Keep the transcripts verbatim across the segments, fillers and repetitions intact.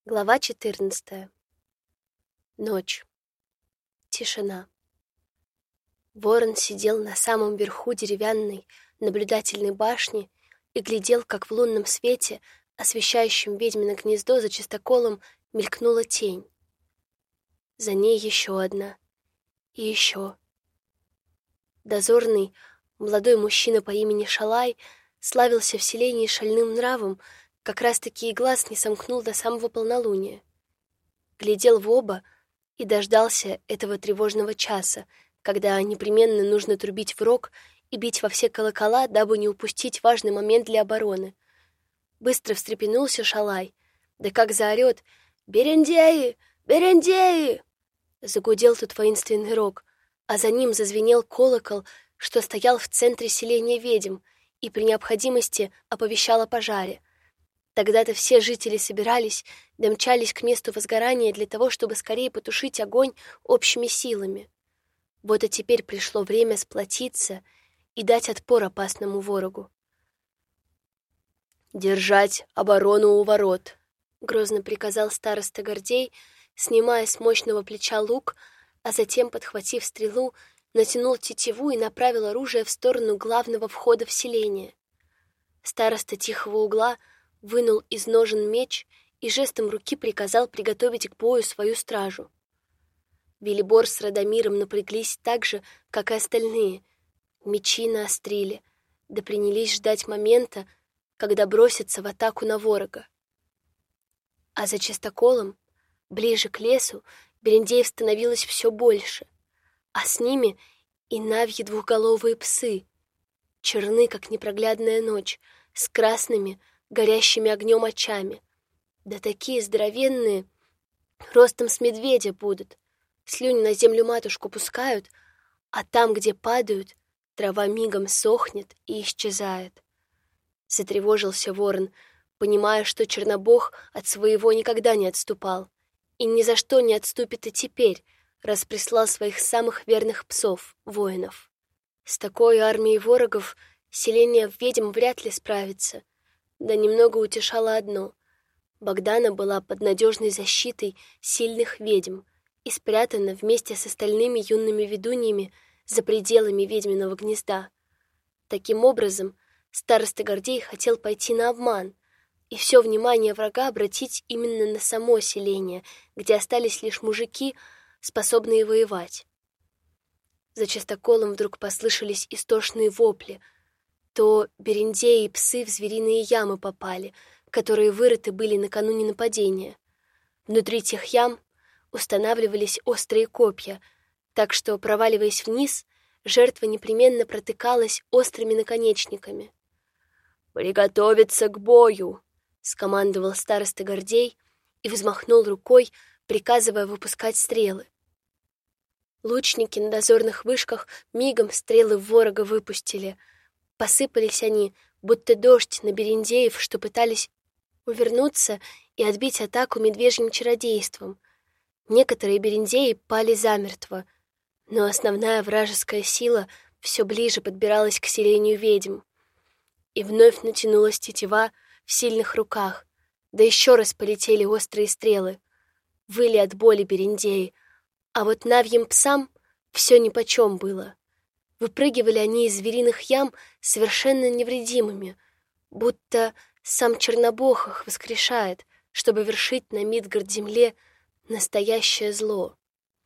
Глава четырнадцатая. Ночь. Тишина. Ворон сидел на самом верху деревянной наблюдательной башни и глядел, как в лунном свете, освещающем ведьмино гнездо за чистоколом, мелькнула тень. За ней еще одна. И еще. Дозорный, молодой мужчина по имени Шалай, славился в селении шальным нравом, как раз-таки и глаз не сомкнул до самого полнолуния. Глядел в оба и дождался этого тревожного часа, когда непременно нужно трубить в рог и бить во все колокола, дабы не упустить важный момент для обороны. Быстро встрепенулся Шалай, да как заорет: «Берендеи! Берендеи!» Загудел тут воинственный рог, а за ним зазвенел колокол, что стоял в центре селения ведьм и при необходимости оповещал о пожаре. Тогда-то все жители собирались, да мчались к месту возгорания для того, чтобы скорее потушить огонь общими силами. Вот и теперь пришло время сплотиться и дать отпор опасному ворогу. «Держать оборону у ворот», — грозно приказал староста Гордей, снимая с мощного плеча лук, а затем, подхватив стрелу, натянул тетиву и направил оружие в сторону главного входа в селение. Староста тихого угла вынул из ножен меч и жестом руки приказал приготовить к бою свою стражу. Велибор с Радомиром напряглись так же, как и остальные. Мечи наострили, да принялись ждать момента, когда бросятся в атаку на ворога. А за частоколом, ближе к лесу, берендеев становилось все больше, а с ними и навьи двухголовые псы, черны, как непроглядная ночь, с красными, горящими огнем очами. Да такие здоровенные, ростом с медведя будут. Слюни на землю матушку пускают, а там, где падают, трава мигом сохнет и исчезает. Затревожился ворон, понимая, что Чернобог от своего никогда не отступал и ни за что не отступит и теперь, раз прислал своих самых верных псов, воинов. С такой армией ворогов селение ведьм вряд ли справится. Да немного утешало одно: Богдана была под надежной защитой сильных ведьм и спрятана вместе с остальными юными ведуньями за пределами ведьминого гнезда. Таким образом, староста Гордей хотел пойти на обман и все внимание врага обратить именно на само селение, где остались лишь мужики, способные воевать. За частоколом вдруг послышались истошные вопли. То берендеи и псы в звериные ямы попали, которые вырыты были накануне нападения. Внутри тех ям устанавливались острые копья, так что, проваливаясь вниз, жертва непременно протыкалась острыми наконечниками. «Приготовиться к бою!» — скомандовал староста Гордей и взмахнул рукой, приказывая выпускать стрелы. Лучники на дозорных вышках мигом стрелы в ворога выпустили. Посыпались они, будто дождь, на берендеев, что пытались увернуться и отбить атаку медвежьим чародейством. Некоторые берендеи пали замертво, но основная вражеская сила все ближе подбиралась к селению ведьм. И вновь натянулась тетива в сильных руках, да еще раз полетели острые стрелы. Выли от боли берендеи, а вот навьим псам все нипочем было. Выпрыгивали они из звериных ям совершенно невредимыми, будто сам Чернобог их воскрешает, чтобы вершить на Мидгард-земле настоящее зло.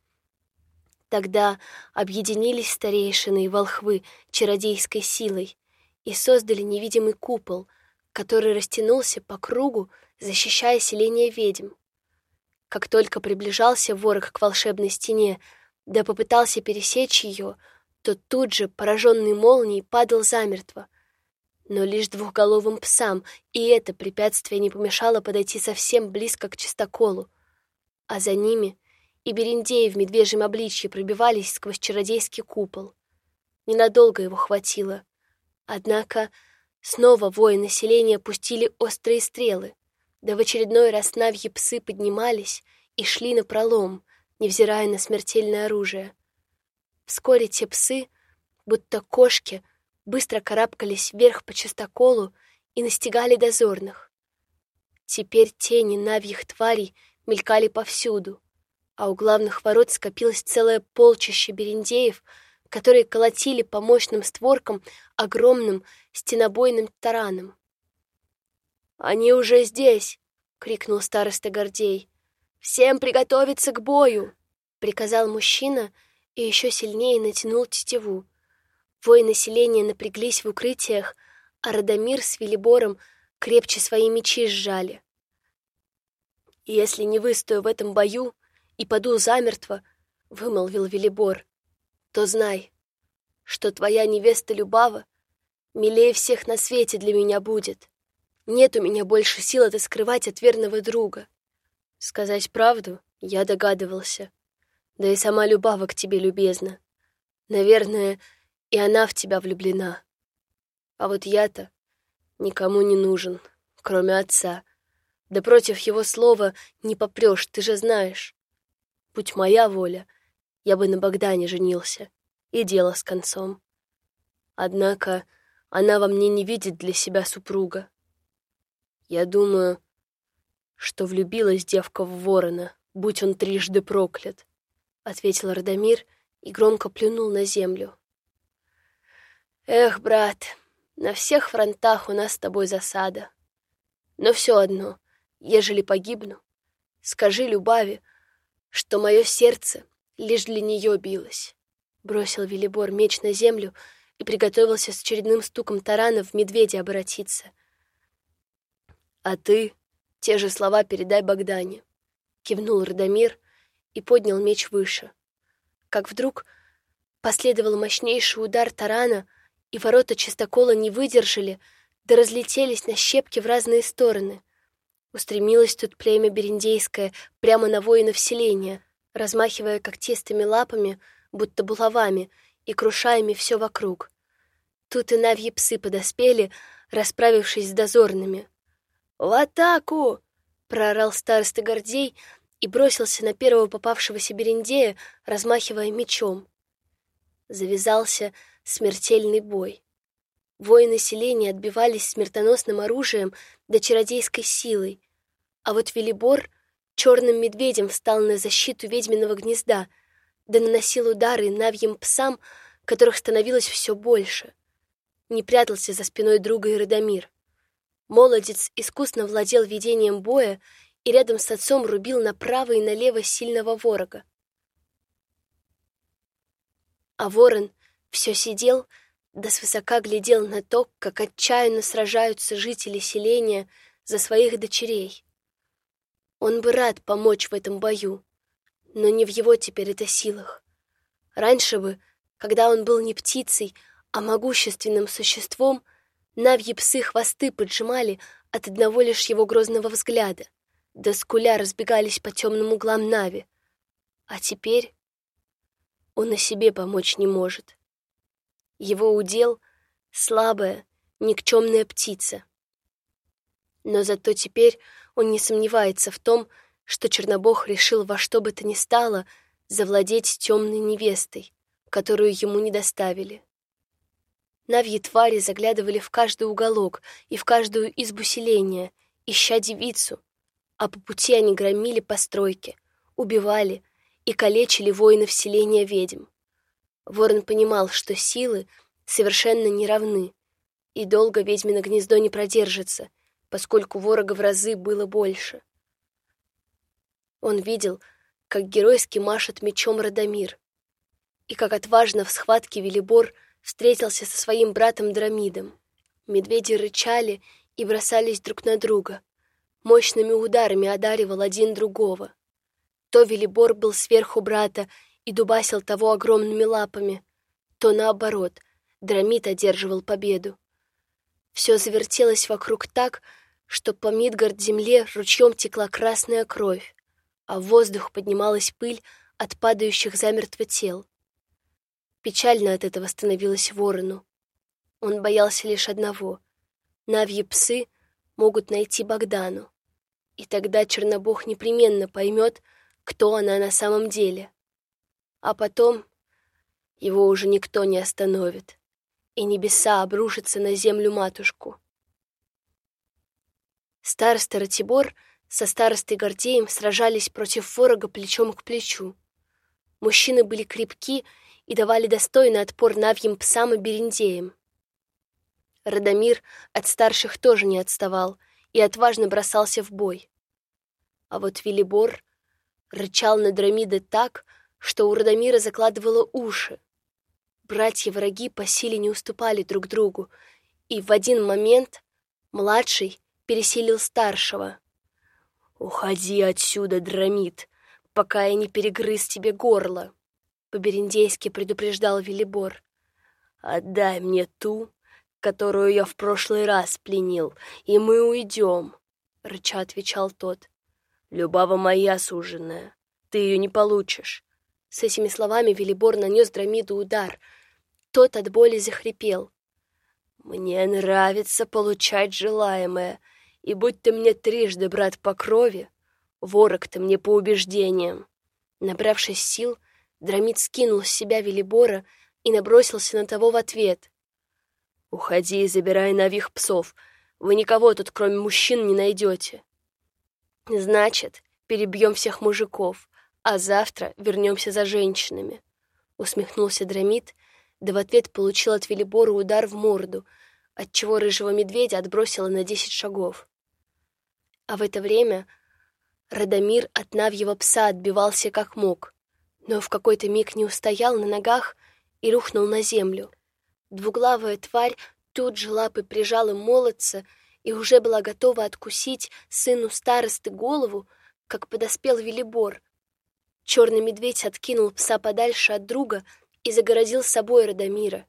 Тогда объединились старейшины и волхвы чародейской силой и создали невидимый купол, который растянулся по кругу, защищая селение ведьм. Как только приближался ворог к волшебной стене, да попытался пересечь ее, то тут же, пораженный молнией, падал замертво. Но лишь двухголовым псам и это препятствие не помешало подойти совсем близко к чистоколу, а за ними и берендеи в медвежьем обличье пробивались сквозь чародейский купол. Ненадолго его хватило. Однако снова воины селения пустили острые стрелы, да в очередной раз навьи псы поднимались и шли напролом, невзирая на смертельное оружие. Вскоре те псы, будто кошки, быстро карабкались вверх по частоколу и настигали дозорных. Теперь тени навьих тварей мелькали повсюду, а у главных ворот скопилось целое полчище берендеев, которые колотили по мощным створкам огромным стенобойным тараном. «Они уже здесь!» — крикнул староста Гордей. «Всем приготовиться к бою!» — приказал мужчина и еще сильнее натянул тетиву. Воины селения напряглись в укрытиях, а Радомир с Велибором крепче свои мечи сжали. «Если не выстою в этом бою и паду замертво, — вымолвил Велибор, — то знай, что твоя невеста Любава милее всех на свете для меня будет. Нет у меня больше сил это скрывать от верного друга». Сказать правду я догадывался. Да и сама Любава к тебе любезна. Наверное, и она в тебя влюблена. А вот я-то никому не нужен, кроме отца. Да против его слова не попрешь, ты же знаешь. Будь моя воля, я бы на Богдане женился, и дело с концом. Однако она во мне не видит для себя супруга. Я думаю, что влюбилась девка в ворона, будь он трижды проклят, — ответил Радомир и громко плюнул на землю. «Эх, брат, на всех фронтах у нас с тобой засада. Но все одно, ежели погибну, скажи Любави, что мое сердце лишь для нее билось». Бросил Велибор меч на землю и приготовился с очередным стуком тарана в медведя обратиться. «А ты те же слова передай Богдане», — кивнул Радомир и поднял меч выше. Как вдруг последовал мощнейший удар тарана, и ворота чистокола не выдержали, да разлетелись на щепки в разные стороны. Устремилось тут племя берендейское прямо на воинов селения, размахивая когтистыми лапами, будто булавами, и крушая ими все вокруг. Тут и навьи псы подоспели, расправившись с дозорными. «В атаку!» — проорал староста Гордей и бросился на первого попавшегося берендея, размахивая мечом. Завязался смертельный бой. Воины селения отбивались смертоносным оружием да чародейской силой, а вот Велибор черным медведем встал на защиту ведьминого гнезда, да наносил удары навьим псам, которых становилось все больше. Не прятался за спиной друга и Радомир. Молодец искусно владел ведением боя и рядом с отцом рубил направо и налево сильного ворога. А ворон все сидел, да свысока глядел на то, как отчаянно сражаются жители селения за своих дочерей. Он бы рад помочь в этом бою, но не в его теперь это силах. Раньше бы, когда он был не птицей, а могущественным существом, навьи псы хвосты поджимали от одного лишь его грозного взгляда, да скуля разбегались по темным углам нави. А теперь он и себе помочь не может. Его удел — слабая, никчемная птица. Но зато теперь он не сомневается в том, что Чернобог решил во что бы то ни стало завладеть темной невестой, которую ему не доставили. Навьи твари заглядывали в каждый уголок и в каждую избу селения, ища девицу, а по пути они громили постройки, убивали и калечили воинов селения ведьм. Ворон понимал, что силы совершенно не равны, и долго ведьмино гнездо не продержится, поскольку ворога в разы было больше. Он видел, как геройски машет мечом Радомир, и как отважно в схватке Велибор встретился со своим братом Драмидом. Медведи рычали и бросались друг на друга, мощными ударами одаривал один другого. То Велибор был сверху брата и дубасил того огромными лапами, то наоборот, Драмид одерживал победу. Все завертелось вокруг так, что по Мидгард-земле ручьем текла красная кровь, а в воздух поднималась пыль от падающих замертво тел. Печально от этого становилось ворону. Он боялся лишь одного — навьи псы могут найти Богдану, и тогда Чернобог непременно поймет, кто она на самом деле. А потом его уже никто не остановит, и небеса обрушатся на землю-матушку. Староста Ратибор со старостой Гордеем сражались против ворога плечом к плечу. Мужчины были крепки и давали достойный отпор навьим псам и берендеям. Радомир от старших тоже не отставал и отважно бросался в бой. А вот Велибор рычал на Драмида так, что у Радомира закладывало уши. Братья-враги по силе не уступали друг другу, и в один момент младший пересилил старшего. «Уходи отсюда, Драмид, пока я не перегрыз тебе горло», — по-берендейски предупреждал Велибор. «Отдай мне ту, которую я в прошлый раз пленил, и мы уйдем», — рыча отвечал тот. «Любава моя суженая, ты ее не получишь». С этими словами Велибор нанес Драмиду удар. Тот от боли захрипел. «Мне нравится получать желаемое, и будь ты мне трижды брат по крови, ворог ты мне по убеждениям». Набравшись сил, Драмид скинул с себя Велибора и набросился на того в ответ. «Уходи и забирай навьих псов, вы никого тут кроме мужчин не найдете». «Значит, перебьем всех мужиков, а завтра вернемся за женщинами», — усмехнулся Драмид, да в ответ получил от Велибора удар в морду, отчего рыжего медведя отбросило на десять шагов. А в это время Радомир от навьего пса отбивался как мог, но в какой-то миг не устоял на ногах и рухнул на землю. Двуглавая тварь тут же лапой прижала молодца и уже была готова откусить сыну старосты голову, как подоспел Велибор. Черный медведь откинул пса подальше от друга и загородил собой Радомира.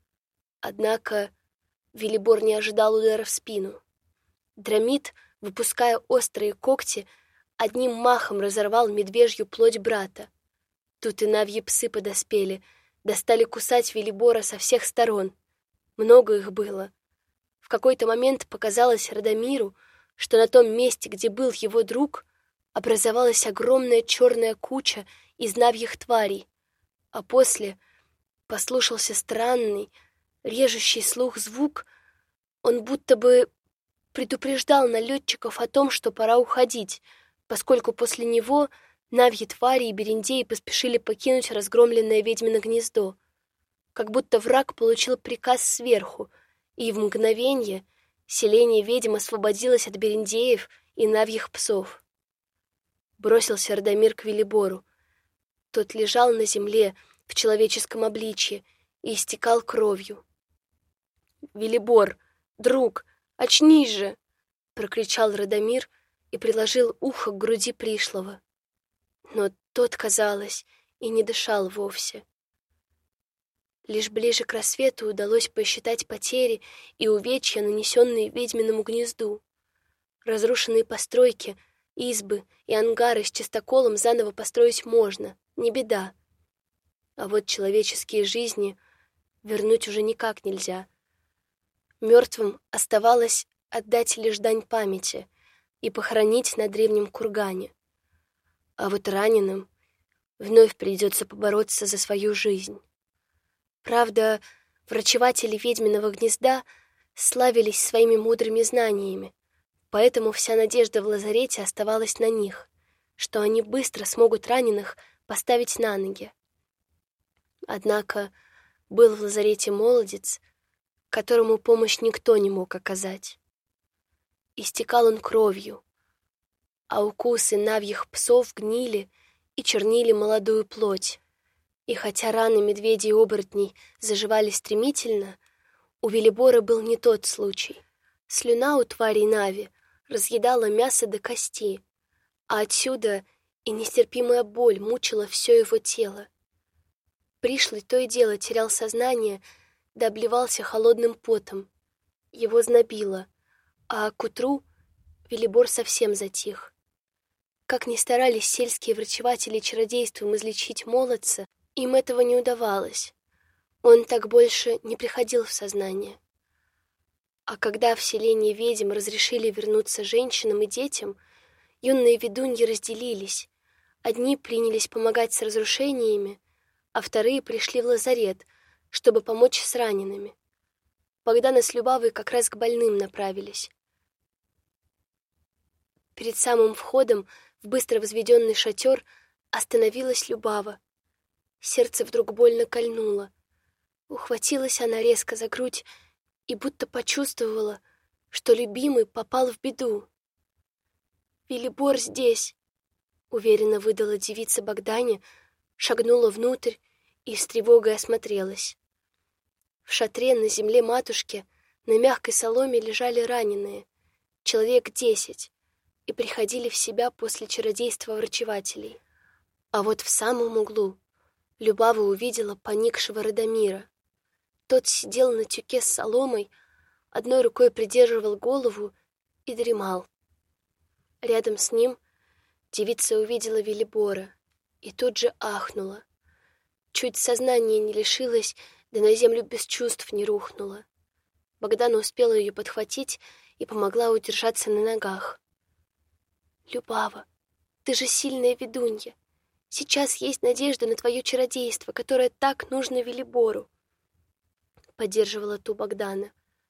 Однако Велибор не ожидал удара в спину. Драмид, выпуская острые когти, одним махом разорвал медвежью плоть брата. Тут и навьи псы подоспели, достали кусать Велибора со всех сторон. Много их было. В какой-то момент показалось Радомиру, что на том месте, где был его друг, образовалась огромная черная куча из навьих тварей, а после послышался странный, режущий слух звук. Он будто бы предупреждал налетчиков о том, что пора уходить, поскольку после него навьи твари и берендеи поспешили покинуть разгромленное ведьмино гнездо. Как будто враг получил приказ сверху, и в мгновение селение ведьм освободилось от берендеев и навьих псов. Бросился Радомир к Велибору. Тот лежал на земле в человеческом обличье и истекал кровью. «Велибор, друг, очнись же!» — прокричал Радомир и приложил ухо к груди пришлого. Но тот, казалось, и не дышал вовсе. Лишь ближе к рассвету удалось посчитать потери и увечья, нанесенные ведьминому гнезду. Разрушенные постройки, избы и ангары с чистоколом заново построить можно, не беда. А вот человеческие жизни вернуть уже никак нельзя. Мертвым оставалось отдать лишь дань памяти и похоронить на древнем кургане. А вот раненым вновь придется побороться за свою жизнь. Правда, врачеватели ведьминого гнезда славились своими мудрыми знаниями, поэтому вся надежда в лазарете оставалась на них, что они быстро смогут раненых поставить на ноги. Однако был в лазарете молодец, которому помощь никто не мог оказать. Истекал он кровью, а укусы навьих псов гнили и чернили молодую плоть. И хотя раны медведей и оборотней заживали стремительно, у Велибора был не тот случай. Слюна у тварей Нави разъедала мясо до кости, а отсюда и нестерпимая боль мучила все его тело. Пришлый то и дело терял сознание, да обливался холодным потом. Его знобило, а к утру Велибор совсем затих. Как ни старались сельские врачеватели чародейством излечить молодца, им этого не удавалось. Он так больше не приходил в сознание. А когда в селении ведьм разрешили вернуться женщинам и детям, юные ведуньи разделились. Одни принялись помогать с разрушениями, а вторые пришли в лазарет, чтобы помочь с ранеными. Богдана с Любавой как раз к больным направились. Перед самым входом в быстро возведенный шатер остановилась Любава. Сердце вдруг больно кольнуло. Ухватилась она резко за грудь и будто почувствовала, что любимый попал в беду. «Велибор здесь!» — уверенно выдала девица Богдане, шагнула внутрь и с тревогой осмотрелась. В шатре на земле матушки на мягкой соломе лежали раненые, человек десять, и приходили в себя после чародейства врачевателей. А вот в самом углу Любава увидела поникшего Радомира. Тот сидел на тюке с соломой, одной рукой придерживал голову и дремал. Рядом с ним девица увидела Велибора и тут же ахнула. Чуть сознание не лишилось, да на землю без чувств не рухнула. Богдана успела ее подхватить и помогла удержаться на ногах. «Любава, ты же сильная ведунья. Сейчас есть надежда на твое чародейство, которое так нужно Велибору», — поддерживала ту Богдана.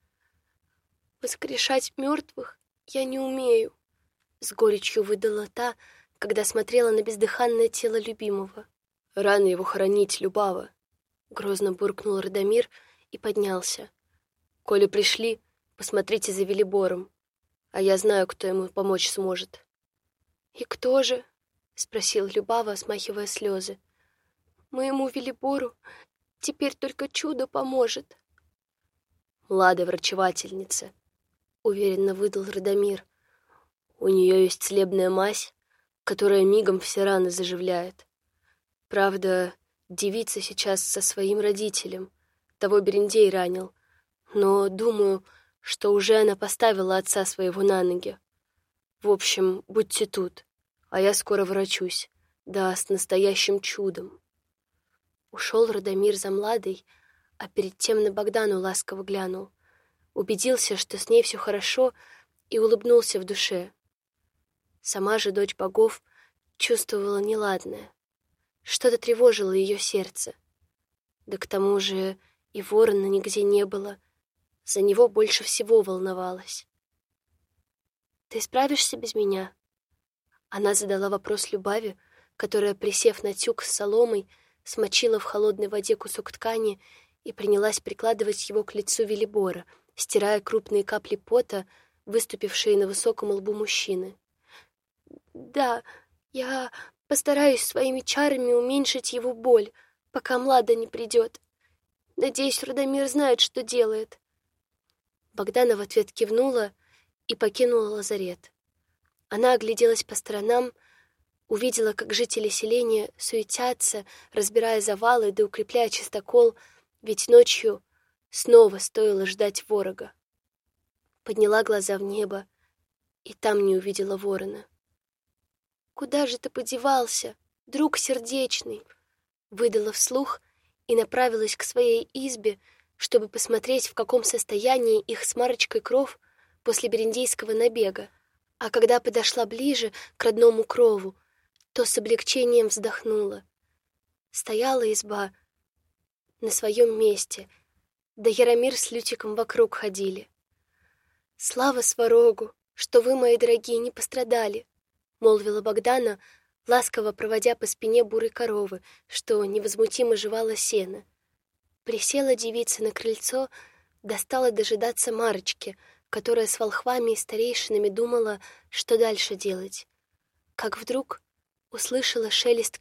«Воскрешать мертвых я не умею», — с горечью выдала та, когда смотрела на бездыханное тело любимого. «Рано его хоронить, Любава», — грозно буркнул Радомир и поднялся. «Коли пришли, посмотрите за Велибором, а я знаю, кто ему помочь сможет». «И кто же?» — спросил Любава, смахивая слезы. «Моему Велибору теперь только чудо поможет». «Млада врачевательница», — уверенно выдал Радомир. «У нее есть целебная мазь, которая мигом все раны заживляет. Правда, девица сейчас со своим родителем, того Берендей ранил, но думаю, что уже она поставила отца своего на ноги. В общем, будьте тут, а я скоро врачусь, да с настоящим чудом». Ушел Радомир за Младой, а перед тем на Богдану ласково глянул, убедился, что с ней все хорошо, и улыбнулся в душе. Сама же дочь богов чувствовала неладное. Что-то тревожило ее сердце. Да к тому же и ворона нигде не было. За него больше всего волновалась. «Ты справишься без меня?» Она задала вопрос Любави, которая, присев на тюк с соломой, смочила в холодной воде кусок ткани и принялась прикладывать его к лицу Велибора, стирая крупные капли пота, выступившие на высоком лбу мужчины. «Да, я постараюсь своими чарами уменьшить его боль, пока Млада не придет. Надеюсь, Радомир знает, что делает». Богдана в ответ кивнула и покинула лазарет. Она огляделась по сторонам, увидела, как жители селения суетятся, разбирая завалы да укрепляя чистокол, ведь ночью снова стоило ждать ворога. Подняла глаза в небо и там не увидела ворона. «Куда же ты подевался, друг сердечный?» Выдала вслух и направилась к своей избе, чтобы посмотреть, в каком состоянии их с Марочкой кров после берендейского набега. А когда подошла ближе к родному крову, то с облегчением вздохнула. Стояла изба на своем месте, да Яромир с Лютиком вокруг ходили. «Слава Сварогу, что вы, мои дорогие, не пострадали», — молвила Богдана, ласково проводя по спине бурой коровы, что невозмутимо жевала сено. Присела девица на крыльцо, достала дожидаться Марочки, которая с волхвами и старейшинами думала, что дальше делать. Как вдруг услышала шелест